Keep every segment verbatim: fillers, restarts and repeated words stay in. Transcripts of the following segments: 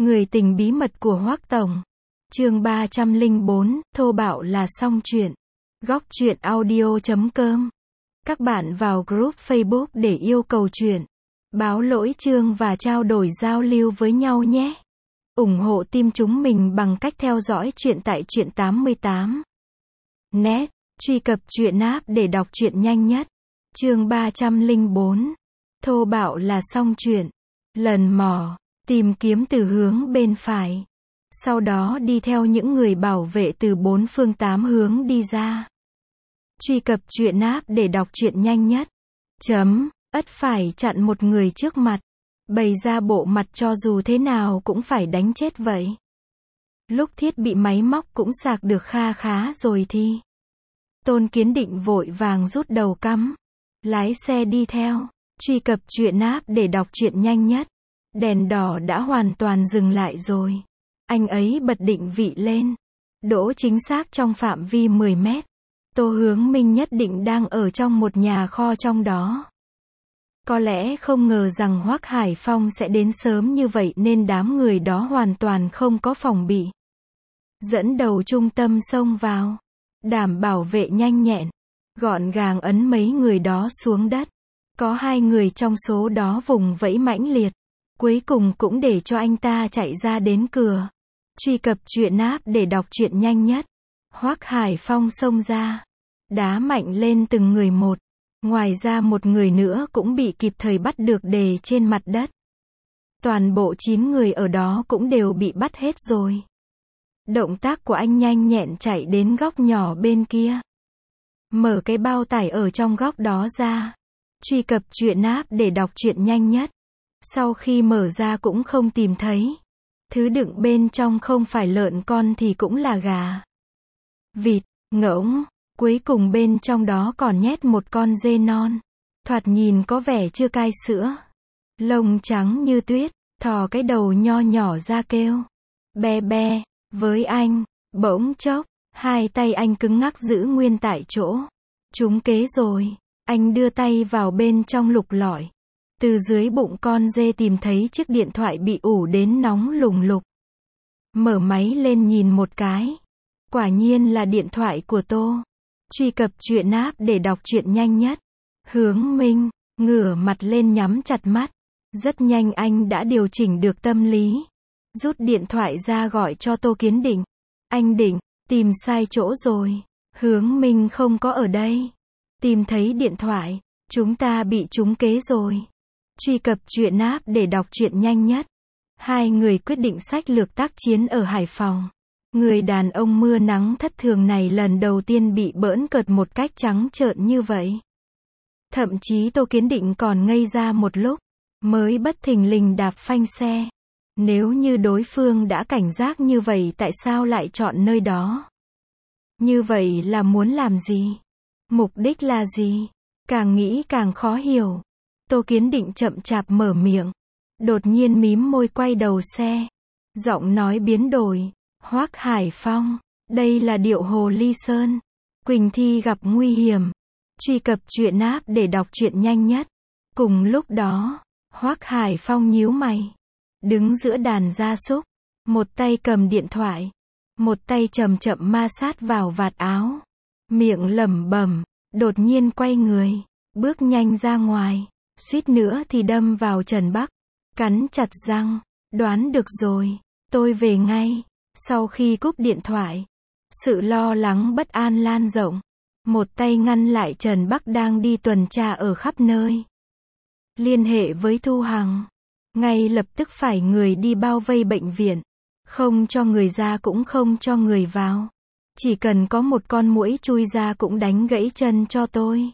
Người tình bí mật của Hoắc Tổng. Chương ba trăm lẻ bốn, thô bạo là xong chuyện. Góc truyện audio chấm com. Các bạn vào group Facebook để yêu cầu truyện, báo lỗi chương và trao đổi giao lưu với nhau nhé. ủng hộ team chúng mình bằng cách theo dõi truyện tại truyện tám mươi tám net. Truy cập truyện app để đọc truyện nhanh nhất. Chương ba trăm lẻ bốn. Thô bạo là xong chuyện. Lần mò, tìm kiếm từ hướng bên phải. Sau đó đi theo những người bảo vệ từ bốn phương tám hướng đi ra. Truy cập truyện app để đọc truyện nhanh nhất. Chấm, ắt phải chặn một người trước mặt. Bày ra bộ mặt cho dù thế nào cũng phải đánh chết vậy. Lúc thiết bị máy móc cũng sạc được kha khá rồi thì Tôn Kiến Định vội vàng rút đầu cắm, lái xe đi theo. Truy cập truyện app để đọc truyện nhanh nhất. Đèn đỏ đã hoàn toàn dừng lại rồi. Anh ấy bật định vị lên. Đỗ chính xác trong phạm vi mười mét. Tô Hướng Minh nhất định đang ở trong một nhà kho trong đó. Có lẽ không ngờ rằng Hoắc Hải Phong sẽ đến sớm như vậy nên đám người đó hoàn toàn không có phòng bị. Dẫn đầu trung tâm xông vào. Đảm bảo vệ nhanh nhẹn. Gọn gàng ấn mấy người đó xuống đất. Có hai người trong số đó vùng vẫy mãnh liệt. Cuối cùng cũng để cho anh ta chạy ra đến cửa. Truy cập truyện app để đọc truyện nhanh nhất. Hoắc Hải Phong xông ra. Đá mạnh lên từng người một. Ngoài ra một người nữa cũng bị kịp thời bắt được đè trên mặt đất. Toàn bộ chín người ở đó cũng đều bị bắt hết rồi. Động tác của anh nhanh nhẹn chạy đến góc nhỏ bên kia. Mở cái bao tải ở trong góc đó ra. Truy cập truyện app để đọc truyện nhanh nhất. Sau khi mở ra cũng không tìm thấy. Thứ đựng bên trong không phải lợn con thì cũng là gà, vịt, ngỗng. Cuối cùng bên trong đó còn nhét một con dê non. Thoạt nhìn có vẻ chưa cai sữa. Lông trắng như tuyết, thò cái đầu nho nhỏ ra kêu. Be be, với anh. Bỗng chốc, hai tay anh cứng ngắc giữ nguyên tại chỗ. Trúng kế rồi. Anh đưa tay vào bên trong lục lọi. Từ dưới bụng con dê tìm thấy chiếc điện thoại bị ủ đến nóng lùng lục. Mở máy lên nhìn một cái. Quả nhiên là điện thoại của Tô. Truy cập truyện app để đọc truyện nhanh nhất. Hướng Minh, ngửa mặt lên nhắm chặt mắt. Rất nhanh anh đã điều chỉnh được tâm lý. Rút điện thoại ra gọi cho Tô Kiến Định. Anh Định, tìm sai chỗ rồi. Hướng Minh không có ở đây. Tìm thấy điện thoại. Chúng ta bị trúng kế rồi. Truy cập truyện app để đọc truyện nhanh nhất. Hai người quyết định sách lược tác chiến ở Hải Phòng. Người đàn ông mưa nắng thất thường này lần đầu tiên bị bỡn cợt một cách trắng trợn như vậy. Thậm chí Tô Kiến Định còn ngây ra một lúc, mới bất thình lình đạp phanh xe. Nếu như đối phương đã cảnh giác như vậy tại sao lại chọn nơi đó? Như vậy là muốn làm gì? Mục đích là gì? Càng nghĩ càng khó hiểu. Tô Kiến Định chậm chạp mở miệng. Đột nhiên mím môi quay đầu xe. Giọng nói biến đổi. Hoắc Hải Phong, đây là điệu Hồ Ly Sơn. Quỳnh Thi gặp nguy hiểm. Truy cập truyện app để đọc truyện nhanh nhất. Cùng lúc đó, Hoắc Hải Phong nhíu mày. Đứng giữa đàn gia súc. Một tay cầm điện thoại. Một tay chậm chậm ma sát vào vạt áo. Miệng lẩm bẩm. Đột nhiên quay người. Bước nhanh ra ngoài. Suýt nữa thì đâm vào Trần Bắc. Cắn chặt răng. Đoán được rồi. Tôi về ngay. Sau khi cúp điện thoại, sự lo lắng bất an lan rộng. Một tay ngăn lại Trần Bắc đang đi tuần tra ở khắp nơi. Liên hệ với Thu Hằng. Ngay lập tức phải người đi bao vây bệnh viện. Không cho người ra cũng không cho người vào. Chỉ cần có một con muỗi chui ra cũng đánh gãy chân cho tôi.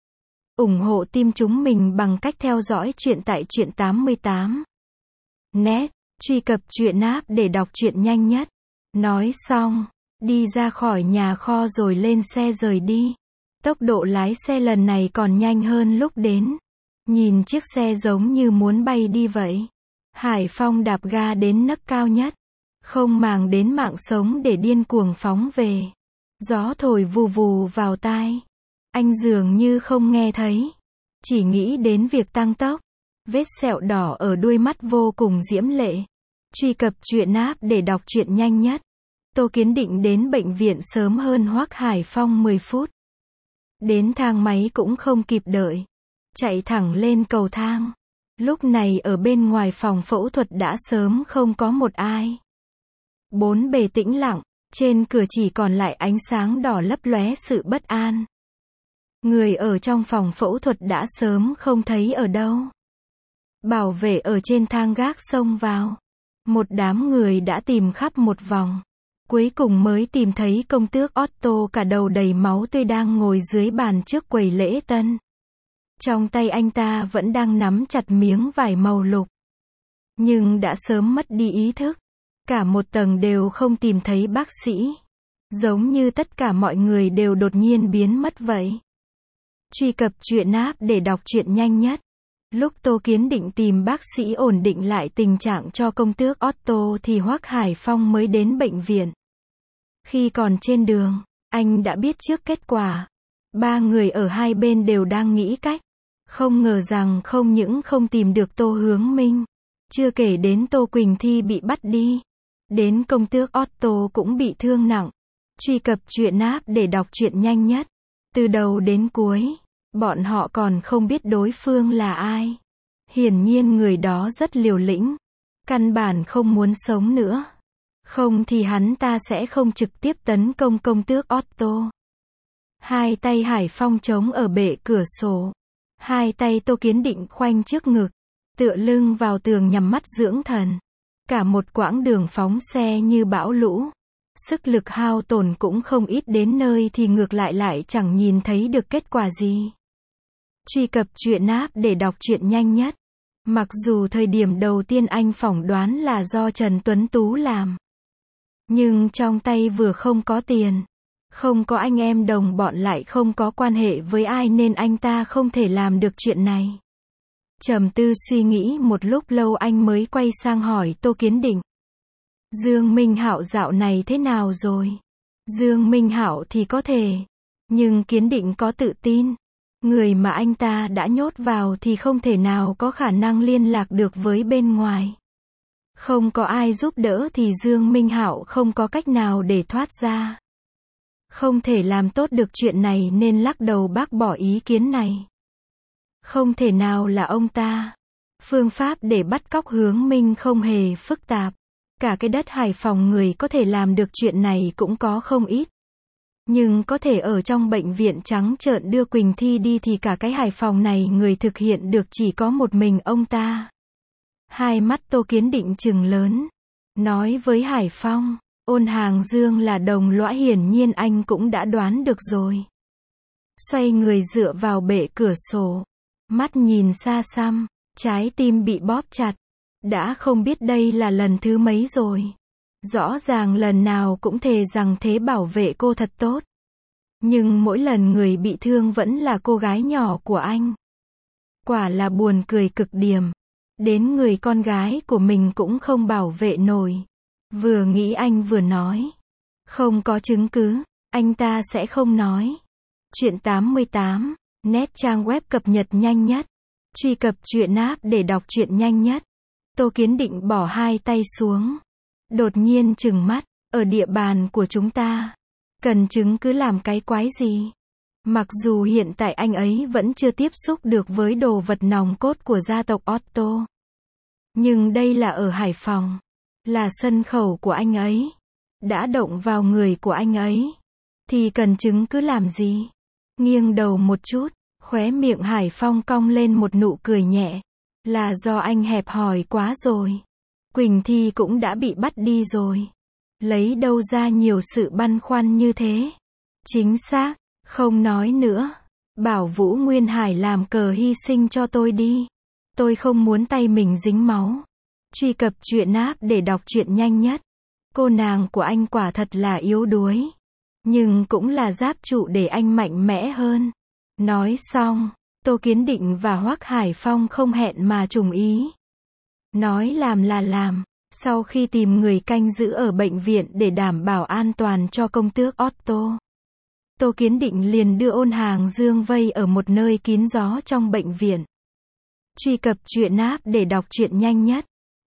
ủng hộ team chúng mình bằng cách theo dõi truyện tại truyện tám mươi tám net. Truy cập truyện app để đọc truyện nhanh nhất. Nói xong, đi ra khỏi nhà kho rồi lên xe rời đi. Tốc độ lái xe lần này còn nhanh hơn lúc đến. Nhìn chiếc xe giống như muốn bay đi vậy. Hải Phong đạp ga đến nấc cao nhất. Không màng đến mạng sống để điên cuồng phóng về. Gió thổi vù vù vào tai. Anh dường như không nghe thấy. Chỉ nghĩ đến việc tăng tốc. Vết sẹo đỏ ở đuôi mắt vô cùng diễm lệ. Truy cập truyện app để đọc truyện nhanh nhất. Tô Kiến Định đến bệnh viện sớm hơn Hoắc Hải Phong mười phút. Đến thang máy cũng không kịp đợi. Chạy thẳng lên cầu thang. Lúc này ở bên ngoài phòng phẫu thuật đã sớm không có một ai. Bốn bề tĩnh lặng, trên cửa chỉ còn lại ánh sáng đỏ lấp lóe sự bất an. Người ở trong phòng phẫu thuật đã sớm không thấy ở đâu. Bảo vệ ở trên thang gác xông vào. Một đám người đã tìm khắp một vòng. Cuối cùng mới tìm thấy công tước Otto cả đầu đầy máu tươi đang ngồi dưới bàn trước quầy lễ tân. Trong tay anh ta vẫn đang nắm chặt miếng vải màu lục. Nhưng đã sớm mất đi ý thức. Cả một tầng đều không tìm thấy bác sĩ. Giống như tất cả mọi người đều đột nhiên biến mất vậy. Truy cập truyện app để đọc truyện nhanh nhất. Lúc Tô Kiến Định tìm bác sĩ ổn định lại tình trạng cho công tước Otto thì Hoắc Hải Phong mới đến bệnh viện. Khi còn trên đường, anh đã biết trước kết quả. Ba người ở hai bên đều đang nghĩ cách. Không ngờ rằng không những không tìm được Tô Hướng Minh, chưa kể đến Tô Quỳnh Thi bị bắt đi, đến công tước Otto cũng bị thương nặng. Truy cập truyện app để đọc truyện nhanh nhất. Từ đầu đến cuối, bọn họ còn không biết đối phương là ai. Hiển nhiên người đó rất liều lĩnh. Căn bản không muốn sống nữa. Không thì hắn ta sẽ không trực tiếp tấn công công tước Otto. Hai tay Hải Phong chống ở bệ cửa sổ. Hai tay Tô Kiến Định khoanh trước ngực. Tựa lưng vào tường nhắm mắt dưỡng thần. Cả một quãng đường phóng xe như bão lũ. Sức lực hao tổn cũng không ít, đến nơi thì ngược lại lại chẳng nhìn thấy được kết quả gì. Truy cập truyện app để đọc truyện nhanh nhất. Mặc dù thời điểm đầu tiên anh phỏng đoán là do Trần Tuấn Tú làm. Nhưng trong tay vừa không có tiền, không có anh em đồng bọn, lại không có quan hệ với ai, nên anh ta không thể làm được chuyện này. Trầm tư suy nghĩ một lúc lâu anh mới quay sang hỏi Tô Kiến Định. Dương Minh Hạo dạo này thế nào rồi? Dương Minh Hạo thì có thể. Nhưng Kiến Định có tự tin. Người mà anh ta đã nhốt vào thì không thể nào có khả năng liên lạc được với bên ngoài. Không có ai giúp đỡ thì Dương Minh Hạo không có cách nào để thoát ra. Không thể làm tốt được chuyện này nên lắc đầu bác bỏ ý kiến này. Không thể nào là ông ta. Phương pháp để bắt cóc Hướng Minh không hề phức tạp. Cả cái đất Hải Phòng người có thể làm được chuyện này cũng có không ít. Nhưng có thể ở trong bệnh viện trắng trợn đưa Quỳnh Thi đi thì cả cái Hải Phòng này người thực hiện được chỉ có một mình ông ta. Hai mắt Tô Kiến Định trừng lớn. Nói với Hải Phong, Ôn Hàng Dương là đồng lõa, hiển nhiên anh cũng đã đoán được rồi. Xoay người dựa vào bệ cửa sổ. Mắt nhìn xa xăm, trái tim bị bóp chặt. Đã không biết đây là lần thứ mấy rồi. Rõ ràng lần nào cũng thề rằng thế bảo vệ cô thật tốt. Nhưng mỗi lần người bị thương vẫn là cô gái nhỏ của anh. Quả là buồn cười cực điểm. Đến người con gái của mình cũng không bảo vệ nổi. Vừa nghĩ anh vừa nói. Không có chứng cứ, anh ta sẽ không nói. Truyện tám mươi tám, net trang web cập nhật nhanh nhất. Truy cập truyện app để đọc truyện nhanh nhất. Tô Kiến Định bỏ hai tay xuống. Đột nhiên trừng mắt, ở địa bàn của chúng ta. Cần chứng cứ làm cái quái gì? Mặc dù hiện tại anh ấy vẫn chưa tiếp xúc được với đồ vật nòng cốt của gia tộc Otto. Nhưng đây là ở Hải Phòng. Là sân khẩu của anh ấy. Đã động vào người của anh ấy. Thì cần chứng cứ làm gì? Nghiêng đầu một chút, khóe miệng Hải Phong cong lên một nụ cười nhẹ. Là do anh hẹp hòi quá rồi. Quỳnh Thi cũng đã bị bắt đi rồi. Lấy đâu ra nhiều sự băn khoăn như thế? Chính xác, không nói nữa. Bảo Vũ Nguyên Hải làm cờ hy sinh cho tôi đi. Tôi không muốn tay mình dính máu. Truy cập truyện app để đọc truyện nhanh nhất. Cô nàng của anh quả thật là yếu đuối. Nhưng cũng là giáp trụ để anh mạnh mẽ hơn. Nói xong, Tô Kiến Định và Hoắc Hải Phong không hẹn mà trùng ý. Nói làm là làm. Sau khi tìm người canh giữ ở bệnh viện để đảm bảo an toàn cho công tước Otto, Tô Kiến Định liền đưa Ôn Hàng Dương vây ở một nơi kín gió trong bệnh viện. Truy cập truyện app để đọc truyện nhanh nhất.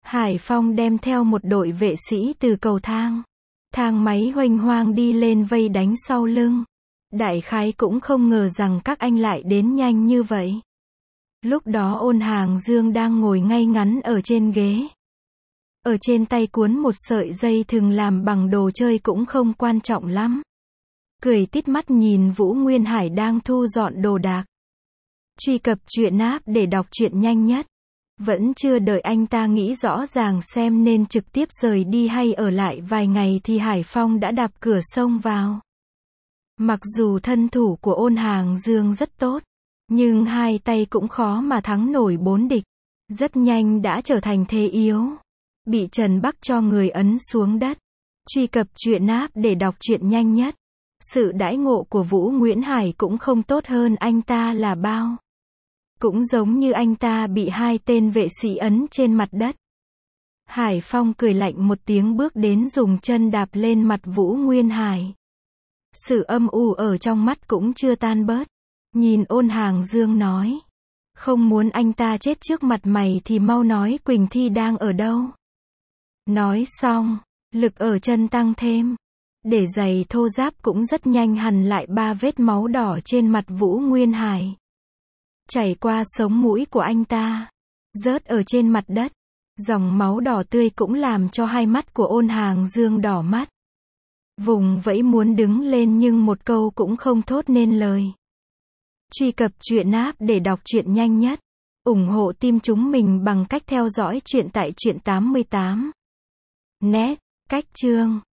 Hải Phong đem theo một đội vệ sĩ từ cầu thang. Thang máy huênh hoang đi lên vây đánh sau lưng. Đại khái cũng không ngờ rằng các anh lại đến nhanh như vậy. Lúc đó Ôn Hàng Dương đang ngồi ngay ngắn ở trên ghế. Ở trên tay cuốn một sợi dây thừng làm bằng đồ chơi cũng không quan trọng lắm. Cười tít mắt nhìn Vũ Nguyên Hải đang thu dọn đồ đạc. Truy cập truyện app để đọc truyện nhanh nhất. Vẫn chưa đợi anh ta nghĩ rõ ràng xem nên trực tiếp rời đi hay ở lại vài ngày thì Hải Phong đã đạp cửa xông vào. Mặc dù thân thủ của Ôn Hàng Dương rất tốt, nhưng hai tay cũng khó mà thắng nổi bốn địch. Rất nhanh đã trở thành thế yếu. Bị Trần Bắc cho người ấn xuống đất. Truy cập truyện app để đọc truyện nhanh nhất. Sự đãi ngộ của Vũ Nguyễn Hải cũng không tốt hơn anh ta là bao. Cũng giống như anh ta bị hai tên vệ sĩ ấn trên mặt đất. Hải Phong cười lạnh một tiếng bước đến dùng chân đạp lên mặt Vũ Nguyên Hải. Sự âm u ở trong mắt cũng chưa tan bớt. Nhìn Ôn Hàng Dương nói. Không muốn anh ta chết trước mặt mày thì mau nói Quỳnh Thi đang ở đâu. Nói xong, lực ở chân tăng thêm. Để giày thô ráp cũng rất nhanh hằn lại ba vết máu đỏ trên mặt Vũ Nguyên Hải. Chảy qua sống mũi của anh ta. Rớt ở trên mặt đất. Dòng máu đỏ tươi cũng làm cho hai mắt của Ôn Hàng Dương đỏ mắt. Vùng vẫy muốn đứng lên nhưng một câu cũng không thốt nên lời. Truy cập truyện app để đọc truyện nhanh nhất. Ủng hộ team chúng mình bằng cách theo dõi truyện tại truyện tám mươi tám. Net, cách chương.